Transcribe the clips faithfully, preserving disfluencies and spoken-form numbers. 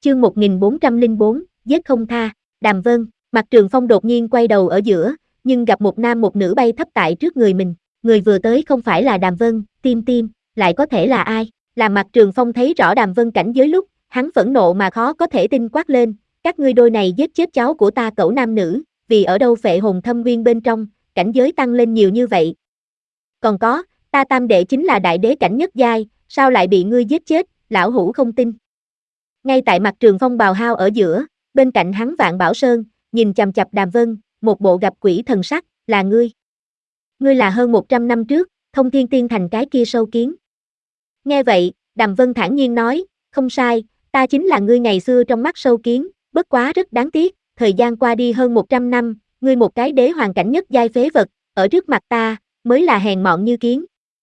chương một nghìn bốn trăm lẻ bốn, giết không tha, Đàm Vân, Mạc Trường Phong đột nhiên quay đầu ở giữa, nhưng gặp một nam một nữ bay thấp tại trước người mình, người vừa tới không phải là Đàm Vân, tim tim, lại có thể là ai, là Mạc Trường Phong thấy rõ Đàm Vân cảnh giới lúc, hắn phẫn nộ mà khó có thể tin quát lên, các ngươi đôi này giết chết cháu của ta cẩu nam nữ, vì ở đâu phệ hồn thâm nguyên bên trong, cảnh giới tăng lên nhiều như vậy. Còn có, ta tam đệ chính là đại đế cảnh nhất giai, sao lại bị ngươi giết chết, lão hủ không tin. Ngay tại Mạc Trường Phong bào hao ở giữa, bên cạnh hắn Vạn Bảo Sơn, nhìn chằm chằm Đàm Vân, một bộ gặp quỷ thần sắc, là ngươi. Ngươi là hơn một trăm năm trước, Thông Thiên Tiên Thành cái kia sâu kiến. Nghe vậy, Đàm Vân thản nhiên nói, không sai, ta chính là ngươi ngày xưa trong mắt sâu kiến, bất quá rất đáng tiếc, thời gian qua đi hơn một trăm năm, ngươi một cái đế hoàng cảnh nhất giai phế vật, ở trước mặt ta, mới là hèn mọn như kiến.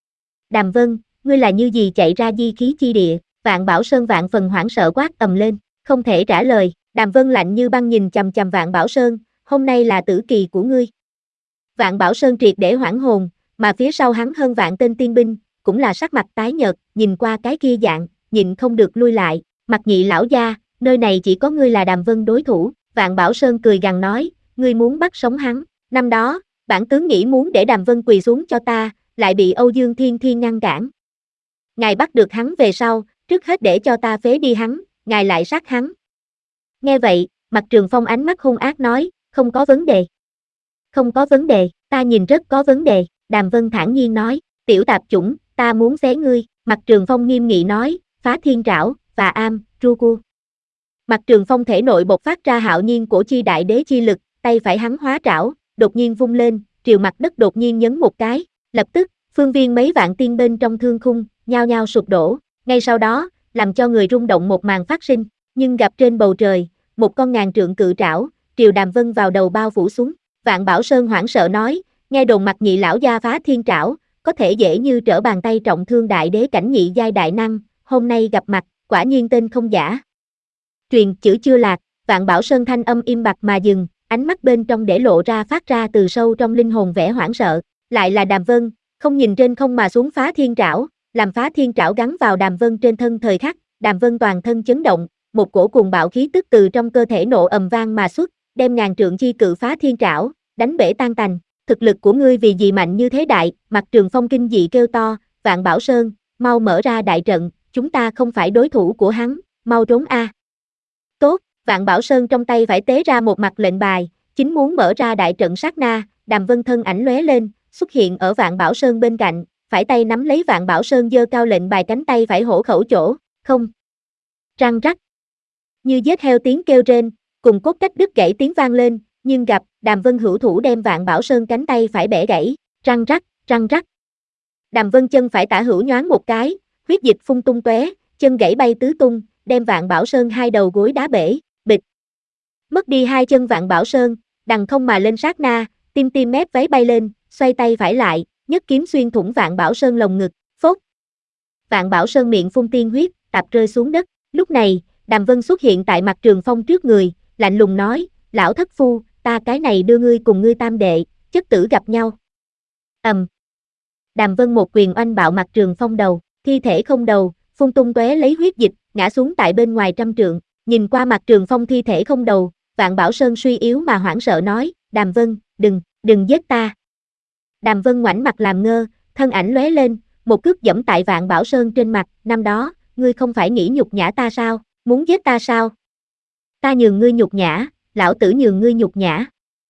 Đàm Vân, ngươi là như gì chạy ra di khí chi địa, Vạn Bảo Sơn vạn phần hoảng sợ quát ầm lên, không thể trả lời, Đàm Vân lạnh như băng nhìn chằm chằm Vạn Bảo Sơn, hôm nay là tử kỳ của ngươi. Vạn Bảo Sơn triệt để hoảng hồn, mà phía sau hắn hơn vạn tên tiên binh, cũng là sắc mặt tái nhợt, nhìn qua cái kia dạng, nhịn không được lui lại, Mặc Nhị lão gia, nơi này chỉ có ngươi là Đàm Vân đối thủ, Vạn Bảo Sơn cười gằn nói, ngươi muốn bắt sống hắn, năm đó, bản tướng nghĩ muốn để Đàm Vân quỳ xuống cho ta, lại bị Âu Dương Thiên Thiên ngăn cản. Ngài bắt được hắn về sau, trước hết để cho ta phế đi hắn, ngài lại sát hắn. Nghe vậy, Mạc Trường Phong ánh mắt hung ác nói, không có vấn đề. Không có vấn đề, ta nhìn rất có vấn đề, Đàm Vân thản nhiên nói, tiểu tạp chủng, ta muốn xé ngươi, Mạc Trường Phong nghiêm nghị nói, phá thiên trảo, và am, tru cu. Mạc Trường Phong thể nội bộc phát ra hạo nhiên cổ chi đại đế chi lực, tay phải hắn hóa trảo, đột nhiên vung lên, triều mặt đất đột nhiên nhấn một cái, lập tức, phương viên mấy vạn tiên bên trong thương khung, nhao nhao sụp đổ, ngay sau đó, làm cho người rung động một màn phát sinh, nhưng gặp trên bầu trời, một con ngàn trượng cự trảo, triều Đàm Vân vào đầu bao phủ xuống, Vạn Bảo Sơn hoảng sợ nói, nghe đồn Mặc Nhị lão gia phá thiên trảo, có thể dễ như trở bàn tay trọng thương đại đế cảnh nhị giai đại năng, hôm nay gặp mặt, quả nhiên tên không giả. Truyền chữ chưa lạc, Vạn Bảo Sơn thanh âm im bặt mà dừng, ánh mắt bên trong để lộ ra phát ra từ sâu trong linh hồn vẻ hoảng sợ, lại là Đàm Vân, không nhìn trên không mà xuống phá thiên trảo, làm phá thiên trảo gắn vào Đàm Vân trên thân thời khắc, Đàm Vân toàn thân chấn động, một cổ cuồng bạo khí tức từ trong cơ thể nộ ầm vang mà xuất, đem ngàn trượng chi cự phá thiên trảo, đánh bể tan tành, thực lực của ngươi vì gì mạnh như thế đại, Mạc Trường Phong kinh dị kêu to, Vạn Bảo Sơn, mau mở ra đại trận, chúng ta không phải đối thủ của hắn, mau trốn a. Tốt, Vạn Bảo Sơn trong tay phải tế ra một mặt lệnh bài, chính muốn mở ra đại trận sát na, Đàm Vân thân ảnh lóe lên, xuất hiện ở Vạn Bảo Sơn bên cạnh, phải tay nắm lấy Vạn Bảo Sơn giơ cao lệnh bài cánh tay phải hổ khẩu chỗ, không. Răng rắc. Như giết heo tiếng kêu rên, cùng cốt cách đứt gãy tiếng vang lên, nhưng gặp, Đàm Vân hữu thủ đem Vạn Bảo Sơn cánh tay phải bẻ gãy, răng rắc, răng rắc. Đàm Vân chân phải tả hữu nhoáng một cái, huyết dịch phun tung tóe, chân gãy bay tứ tung, đem Vạn Bảo Sơn hai đầu gối đá bể, bịch. Mất đi hai chân Vạn Bảo Sơn, đằng không mà lên sát na, tim tim mép váy bay lên, xoay tay phải lại, nhất kiếm xuyên thủng Vạn Bảo Sơn lồng ngực, phốt. Vạn Bảo Sơn miệng phun tiên huyết, tạp rơi xuống đất. Lúc này, Đàm Vân xuất hiện tại Mạc Trường Phong trước người, lạnh lùng nói, lão thất phu, ta cái này đưa ngươi cùng ngươi tam đệ, chất tử gặp nhau. Ầm. Um. Đàm Vân một quyền oanh bạo Mạc Trường Phong đầu, thi thể không đầu, phun tung tóe lấy huyết dịch, ngã xuống tại bên ngoài trăm trượng, nhìn qua Mạc Trường Phong thi thể không đầu, Vạn Bảo Sơn suy yếu mà hoảng sợ nói, Đàm Vân, đừng, đừng giết ta. Đàm Vân ngoảnh mặt làm ngơ, thân ảnh lóe lên, một cước giẫm tại Vạn Bảo Sơn trên mặt, năm đó, ngươi không phải nghĩ nhục nhã ta sao, muốn giết ta sao? Ta nhường ngươi nhục nhã, lão tử nhường ngươi nhục nhã.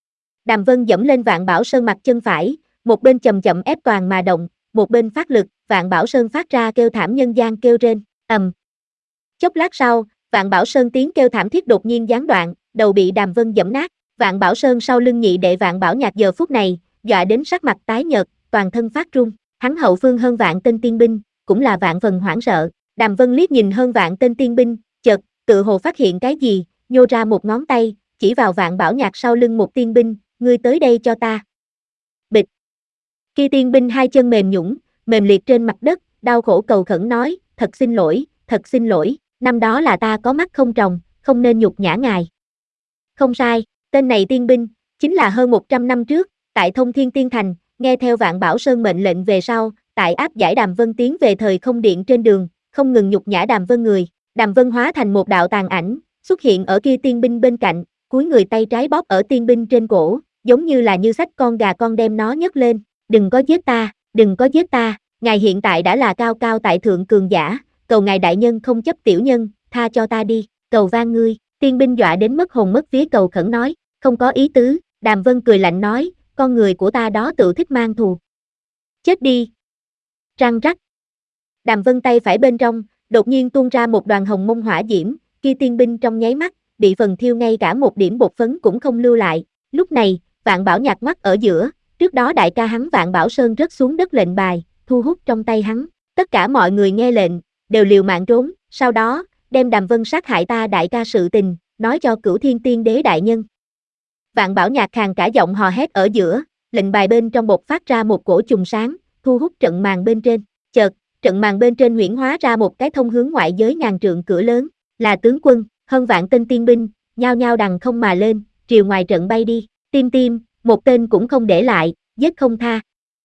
Đàm Vân giẫm lên Vạn Bảo Sơn mặt chân phải, một bên chậm chậm ép toàn mà động, một bên phát lực, Vạn Bảo Sơn phát ra kêu thảm nhân gian kêu rên, ầm. Chốc lát sau, Vạn Bảo Sơn tiếng kêu thảm thiết đột nhiên gián đoạn, đầu bị Đàm Vân giẫm nát, Vạn Bảo Sơn sau lưng nhị đệ Vạn Bảo Nhạc giờ phút này, dọa đến sắc mặt tái nhợt, toàn thân phát run, hắn hậu phương hơn vạn tên tiên binh, cũng là vạn phần hoảng sợ. Đàm Vân liếc nhìn hơn vạn tên tiên binh, chợt, tự hồ phát hiện cái gì, nhô ra một ngón tay, chỉ vào Vạn Bảo Nhạc sau lưng một tiên binh, ngươi tới đây cho ta. Bịch. Kia tiên binh hai chân mềm nhũn, mềm liệt trên mặt đất, đau khổ cầu khẩn nói, thật xin lỗi, thật xin lỗi, năm đó là ta có mắt không tròng, không nên nhục nhã ngài. Không sai, tên này tiên binh, chính là hơn một trăm năm trước, tại Thông Thiên Tiên Thành, nghe theo Vạn Bảo Sơn mệnh lệnh về sau, tại áp giải Đàm Vân tiến về thời không điện trên đường, không ngừng nhục nhã Đàm Vân người, Đàm Vân hóa thành một đạo tàn ảnh, xuất hiện ở kia tiên binh bên cạnh, cúi người tay trái bóp ở tiên binh trên cổ, giống như là như xách con gà con đem nó nhấc lên, đừng có giết ta, đừng có giết ta, ngài hiện tại đã là cao cao tại thượng cường giả, cầu ngài đại nhân không chấp tiểu nhân, tha cho ta đi, cầu van ngươi, tiên binh dọa đến mất hồn mất vía cầu khẩn nói, không có ý tứ, Đàm Vân cười lạnh nói, con người của ta đó tự thích mang thù. Chết đi. Răng rắc. Đàm Vân tay phải bên trong, đột nhiên tuôn ra một đoàn hồng mông hỏa diễm, kia tiên binh trong nháy mắt, bị phần thiêu ngay cả một điểm bột phấn cũng không lưu lại. Lúc này, Vạn Bảo nhặt mắt ở giữa, trước đó đại ca hắn Vạn Bảo Sơn rớt xuống đất lệnh bài, thu hút trong tay hắn. Tất cả mọi người nghe lệnh, đều liều mạng trốn, sau đó, đem Đàm Vân sát hại ta đại ca sự tình, nói cho Cửu Thiên Tiên Đế đại nhân. Vạn Bảo nhạc khàn cả giọng hò hét ở giữa, lệnh bài bên trong bột phát ra một cổ trùng sáng, thu hút trận màn bên trên. Chợt, trận màn bên trên huyễn hóa ra một cái thông hướng ngoại giới ngàn trượng cửa lớn, là tướng quân, hơn vạn tên tiên binh, nhao nhao đằng không mà lên, triều ngoài trận bay đi, tim tim, một tên cũng không để lại, giết không tha.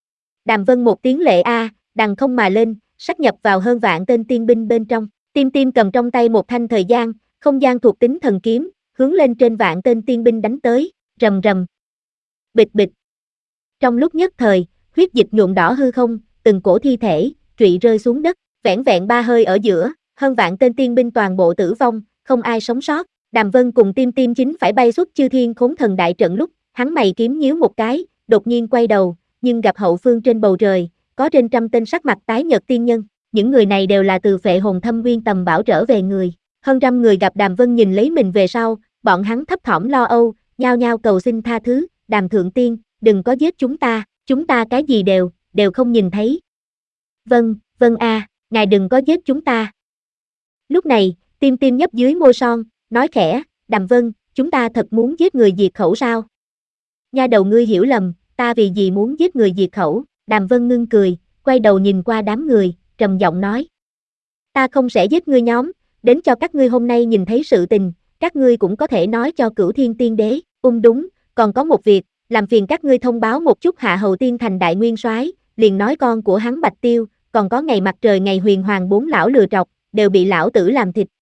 Đàm Vân một tiếng lệ a, đằng không mà lên, sát nhập vào hơn vạn tên tiên binh bên trong, tim tim cầm trong tay một thanh thời gian, không gian thuộc tính thần kiếm, hướng lên trên vạn tên tiên binh đánh tới, rầm rầm, bịch bịch. Trong lúc nhất thời, huyết dịch nhuộm đỏ hư không, từng cổ thi thể, trụy rơi xuống đất, vẻn vẹn ba hơi ở giữa, hơn vạn tên tiên binh toàn bộ tử vong, không ai sống sót. Đàm Vân cùng Tim Tim chính phải bay xuất chư thiên khốn thần đại trận lúc, hắn mày kiếm nhíu một cái, đột nhiên quay đầu, nhưng gặp hậu phương trên bầu trời, có trên trăm tên sắc mặt tái nhợt tiên nhân, những người này đều là từ Phệ Hồn Thâm Nguyên tầm bảo trở về người. Hơn trăm người gặp Đàm Vân nhìn lấy mình về sau, bọn hắn thấp thỏm lo âu, nhao nhao cầu xin tha thứ, Đàm Thượng Tiên, đừng có giết chúng ta, chúng ta cái gì đều, đều không nhìn thấy. Vâng, vâng a, ngài đừng có giết chúng ta. Lúc này, Tim Tim nhấp dưới môi son, nói khẽ, Đàm Vân, chúng ta thật muốn giết người diệt khẩu sao? Nha đầu ngươi hiểu lầm, ta vì gì muốn giết người diệt khẩu, Đàm Vân ngưng cười, quay đầu nhìn qua đám người, trầm giọng nói. Ta không sẽ giết ngươi nhóm, đến cho các ngươi hôm nay nhìn thấy sự tình, các ngươi cũng có thể nói cho Cửu Thiên Tiên Đế, ung đúng, còn có một việc, làm phiền các ngươi thông báo một chút Hạ Hầu Tiên thành đại nguyên soái, liền nói con của hắn Bạch Tiêu, còn có ngày mặt trời ngày huyền hoàng bốn lão lừa trọc, đều bị lão tử làm thịt,